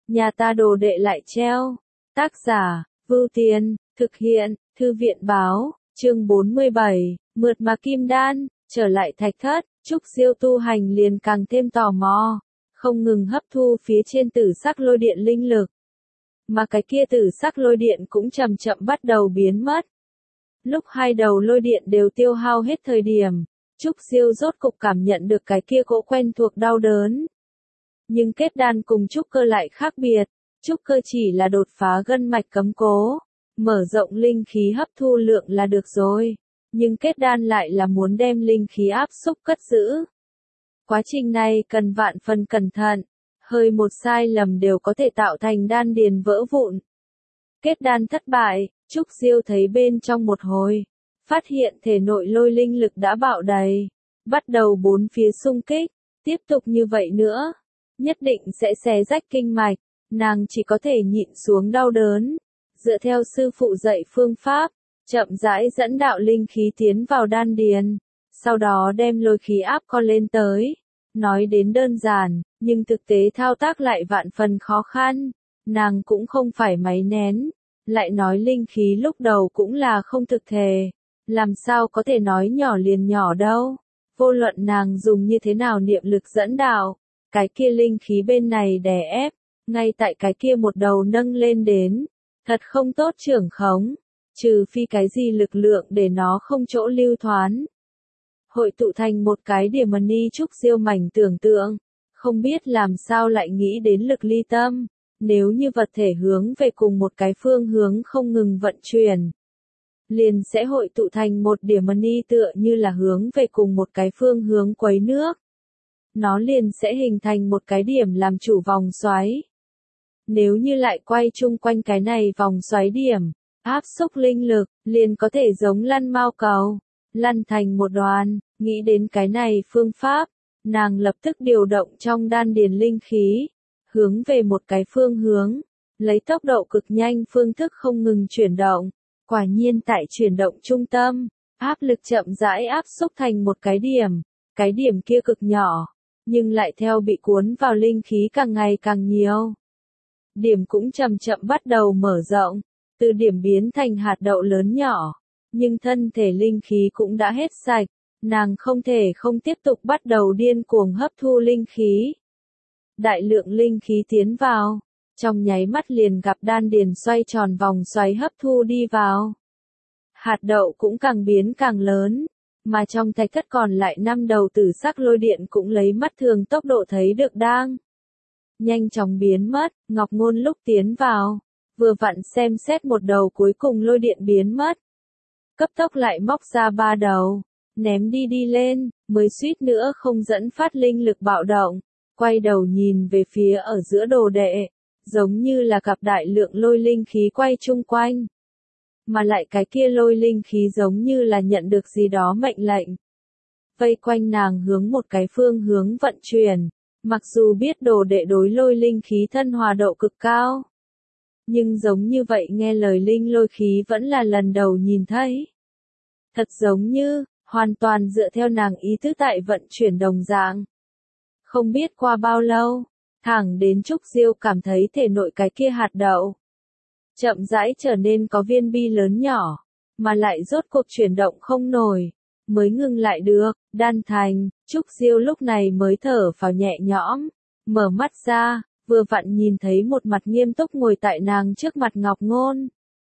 nhà ta đồ đệ lại treo. Tác giả, Vưu Tiên, thực hiện, Thư viện báo, chương 47, mượt mà kim đan, trở lại thạch thất, Trúc Diêu tu hành liền càng thêm tò mò, không ngừng hấp thu phía trên tử sắc lôi điện linh lực. Mà cái kia tử sắc lôi điện cũng chậm chậm bắt đầu biến mất. Lúc hai đầu lôi điện đều tiêu hao hết thời điểm, Trúc Diêu rốt cục cảm nhận được cái kia cỗ quen thuộc đau đớn. Nhưng kết đan cùng trúc cơ lại khác biệt, trúc cơ chỉ là đột phá gân mạch cấm cố, mở rộng linh khí hấp thu lượng là được rồi, nhưng kết đan lại là muốn đem linh khí áp xúc cất giữ. Quá trình này cần vạn phần cẩn thận, hơi một sai lầm đều có thể tạo thành đan điền vỡ vụn. Kết đan thất bại, Trúc Diêu thấy bên trong một hồi, phát hiện thể nội lôi linh lực đã bạo đầy, bắt đầu bốn phía xung kích, tiếp tục như vậy nữa, nhất định sẽ xé rách kinh mạch, nàng chỉ có thể nhịn xuống đau đớn, dựa theo sư phụ dạy phương pháp, chậm rãi dẫn đạo linh khí tiến vào đan điền, sau đó đem lôi khí áp con lên tới. Nói đến đơn giản, nhưng thực tế thao tác lại vạn phần khó khăn, nàng cũng không phải máy nén, lại nói linh khí lúc đầu cũng là không thực thể, làm sao có thể nói nhỏ liền nhỏ đâu, vô luận nàng dùng như thế nào niệm lực dẫn đạo, cái kia linh khí bên này đè ép, ngay tại cái kia một đầu nâng lên đến, thật không tốt trưởng khống, trừ phi cái gì lực lượng để nó không chỗ lưu thoán. Hội tụ thành một cái điểm ni Trúc Diêu mảnh tưởng tượng, không biết làm sao lại nghĩ đến lực ly tâm, nếu như vật thể hướng về cùng một cái phương hướng không ngừng vận chuyển, liền sẽ hội tụ thành một điểm ni tựa như là hướng về cùng một cái phương hướng quấy nước. Nó liền sẽ hình thành một cái điểm làm chủ vòng xoáy. Nếu như lại quay chung quanh cái này vòng xoáy điểm, áp xúc linh lực, liền có thể giống lăn mao cầu, lăn thành một đoàn. Nghĩ đến cái này phương pháp, nàng lập tức điều động trong đan điền linh khí, hướng về một cái phương hướng, lấy tốc độ cực nhanh phương thức không ngừng chuyển động. Quả nhiên tại chuyển động trung tâm, áp lực chậm rãi áp xúc thành một cái điểm kia cực nhỏ, nhưng lại theo bị cuốn vào linh khí càng ngày càng nhiều. Điểm cũng chậm chậm bắt đầu mở rộng, từ điểm biến thành hạt đậu lớn nhỏ, nhưng thân thể linh khí cũng đã hết sạch, nàng không thể không tiếp tục bắt đầu điên cuồng hấp thu linh khí. Đại lượng linh khí tiến vào, trong nháy mắt liền gặp đan điền xoay tròn vòng xoáy hấp thu đi vào. Hạt đậu cũng càng biến càng lớn, mà trong thạch thất còn lại 5 đầu tử sắc lôi điện cũng lấy mắt thường tốc độ thấy được đang nhanh chóng biến mất. Ngọc Ngôn lúc tiến vào, vừa vặn xem xét một đầu cuối cùng lôi điện biến mất, cấp tốc lại móc ra 3 đầu, ném đi lên, mới suýt nữa không dẫn phát linh lực bạo động, quay đầu nhìn về phía ở giữa đồ đệ, giống như là cặp đại lượng lôi linh khí quay chung quanh. Mà lại cái kia lôi linh khí giống như là nhận được gì đó mệnh lệnh. Vây quanh nàng hướng một cái phương hướng vận chuyển, mặc dù biết đồ đệ đối lôi linh khí thân hòa độ cực cao. Nhưng giống như vậy nghe lời linh lôi khí vẫn là lần đầu nhìn thấy. Thật giống như, hoàn toàn dựa theo nàng ý thức tại vận chuyển đồng dạng. Không biết qua bao lâu, thẳng đến Trúc Diêu cảm thấy thể nội cái kia hạt đậu chậm rãi trở nên có viên bi lớn nhỏ, mà lại rốt cuộc chuyển động không nổi, mới ngừng lại được, đan thành. Trúc Diêu lúc này mới thở phào nhẹ nhõm, mở mắt ra, vừa vặn nhìn thấy một mặt nghiêm túc ngồi tại nàng trước mặt Ngọc Ngôn.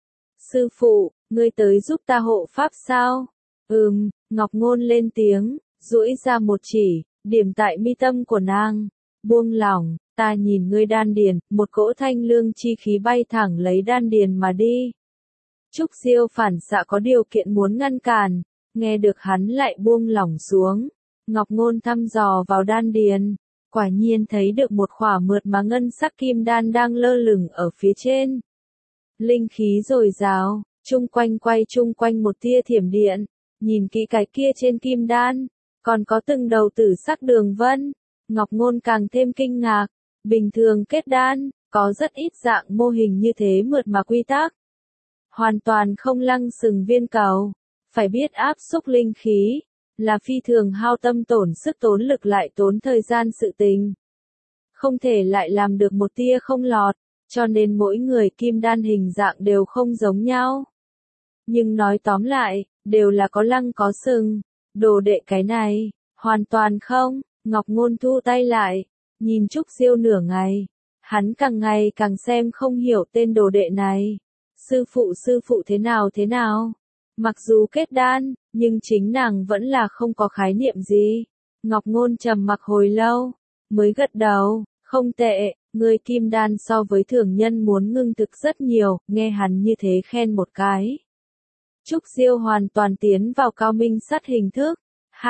Sư phụ, ngươi tới giúp ta hộ pháp sao? Ngọc Ngôn lên tiếng, duỗi ra một chỉ, điểm tại mi tâm của nàng, buông lỏng, ta nhìn ngươi đan điền, một cỗ thanh lương chi khí bay thẳng lấy đan điền mà đi. Trúc Diêu phản xạ có điều kiện muốn ngăn cản, nghe được hắn lại buông lỏng xuống. Ngọc Ngôn thăm dò vào đan điền, quả nhiên thấy được một khỏa mượt mà ngân sắc kim đan đang lơ lửng ở phía trên. Linh khí dồi dào, chung quanh quay chung quanh một tia thiểm điện, nhìn kỹ cái kia trên kim đan, còn có từng đầu tử sắc đường vân. Ngọc Ngôn càng thêm kinh ngạc, bình thường kết đan, có rất ít dạng mô hình như thế mượt mà quy tắc. Hoàn toàn không lăng sừng viên cầu, phải biết áp xúc linh khí, là phi thường hao tâm tổn sức tốn lực lại tốn thời gian sự tình. không thể lại làm được một tia không lọt, cho nên mỗi người kim đan hình dạng đều không giống nhau. Nhưng nói tóm lại, đều là có lăng có sừng, đồ đệ cái này, hoàn toàn không. Ngọc Ngôn thu tay lại, nhìn Trúc Diêu nửa ngày, hắn càng ngày càng xem không hiểu tên đồ đệ này. Sư phụ thế nào? Mặc dù kết đan, nhưng chính nàng vẫn là không có khái niệm gì. Ngọc Ngôn trầm mặc hồi lâu, mới gật đầu, không tệ, người kim đan so với thường nhân muốn ngưng thực rất nhiều, nghe hắn như thế khen một cái. Trúc Diêu hoàn toàn tiến vào cao minh sát hình thức,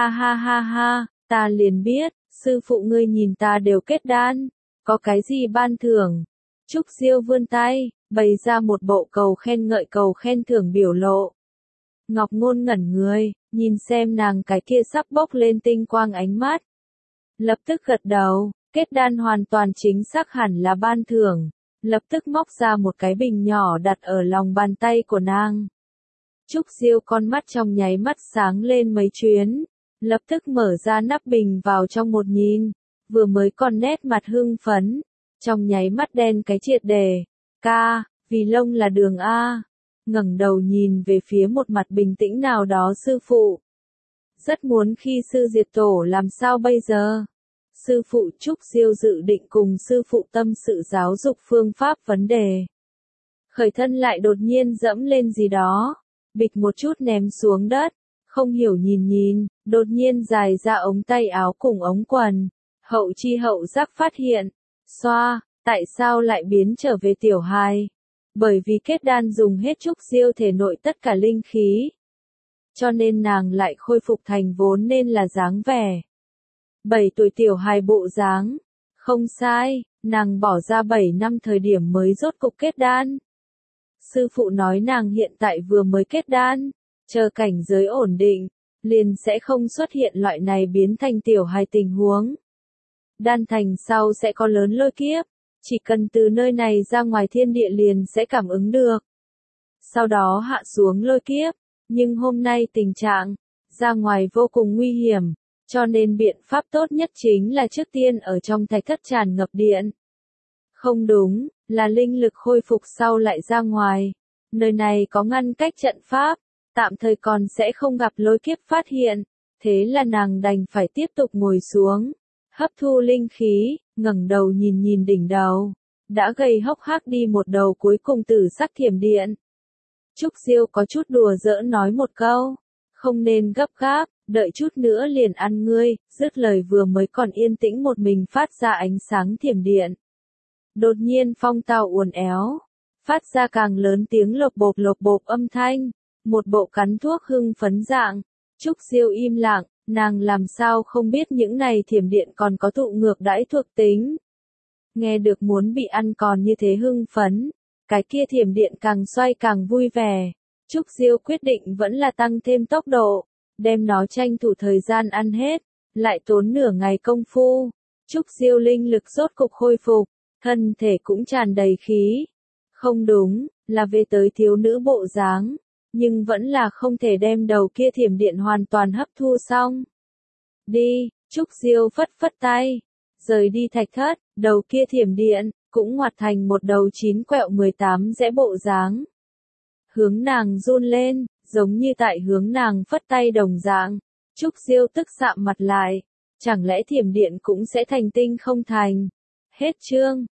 ha, ta liền biết, sư phụ ngươi nhìn ta đều kết đan, có cái gì ban thưởng? Trúc Diêu vươn tay, bày ra một bộ cầu khen ngợi cầu khen thưởng biểu lộ. Ngọc Ngôn ngẩn người, nhìn xem nàng cái kia sắp bốc lên tinh quang ánh mắt. Lập tức gật đầu, kết đan hoàn toàn chính xác hẳn là ban thưởng, lập tức móc ra một cái bình nhỏ đặt ở lòng bàn tay của nàng. Trúc Diêu con mắt trong nháy mắt sáng lên mấy chuyến, lập tức mở ra nắp bình vào trong một nhìn, vừa mới còn nét mặt hưng phấn, trong nháy mắt đen cái triệt đề, ca, vì lông là đường A, ngẩng đầu nhìn về phía một mặt bình tĩnh nào đó sư phụ. Rất muốn khi sư diệt tổ làm sao bây giờ? Sư phụ Trúc Diêu dự định cùng sư phụ tâm sự giáo dục phương pháp vấn đề. Khởi thân lại đột nhiên dẫm lên gì đó, bịch một chút ném xuống đất, không hiểu nhìn, đột nhiên dài ra ống tay áo cùng ống quần, hậu chi hậu giác phát hiện, xoa, tại sao lại biến trở về tiểu hài? Bởi vì kết đan dùng hết Trúc Diêu thể nội tất cả linh khí, cho nên nàng lại khôi phục thành vốn nên là dáng vẻ 7 tuổi tiểu hài bộ dáng. Không sai, nàng bỏ ra 7 năm thời điểm mới rốt cục kết đan. Sư phụ nói nàng hiện tại vừa mới kết đan, chờ cảnh giới ổn định, liền sẽ không xuất hiện loại này biến thành tiểu hài tình huống. Đan thành sau sẽ có lớn lôi kiếp, chỉ cần từ nơi này ra ngoài thiên địa liền sẽ cảm ứng được. Sau đó hạ xuống lôi kiếp, nhưng hôm nay tình trạng ra ngoài vô cùng nguy hiểm, cho nên biện pháp tốt nhất chính là trước tiên ở trong thạch thất tràn ngập điện. Không đúng, là linh lực khôi phục sau lại ra ngoài. Nơi này có ngăn cách trận pháp, tạm thời còn sẽ không gặp lôi kiếp phát hiện, thế là nàng đành phải tiếp tục ngồi xuống, hấp thu linh khí, ngẩng đầu nhìn đỉnh đầu, đã gầy hốc hác đi một đầu cuối cùng tử sắc thiểm điện. Trúc Diêu có chút đùa giỡn nói một câu, không nên gấp gáp, đợi chút nữa liền ăn ngươi, dứt lời vừa mới còn yên tĩnh một mình phát ra ánh sáng thiểm điện. Đột nhiên phong tao uốn éo, phát ra càng lớn tiếng lộc bộp âm thanh, một bộ cắn thuốc hưng phấn dạng. Trúc Diêu im lặng, nàng làm sao không biết những này thiểm điện còn có thụ ngược đãi thuộc tính. Nghe được muốn bị ăn còn như thế hưng phấn, cái kia thiểm điện càng xoay càng vui vẻ. Trúc Diêu quyết định vẫn là tăng thêm tốc độ, đem nó tranh thủ thời gian ăn hết, lại tốn nửa ngày công phu. Trúc Diêu linh lực rốt cục khôi phục, thân thể cũng tràn đầy khí. Không đúng, là về tới thiếu nữ bộ dáng, nhưng vẫn là không thể đem đầu kia thiểm điện hoàn toàn hấp thu xong. Đi, Trúc Diêu phất phất tay, rời đi thạch thất, đầu kia thiểm điện cũng ngoặt thành một đầu 9 quẹo 18 rẽ bộ dáng. Hướng nàng run lên, giống như tại hướng nàng phất tay đồng dạng. Trúc Diêu tức sạm mặt lại, chẳng lẽ thiểm điện cũng sẽ thành tinh không thành? Hết chương.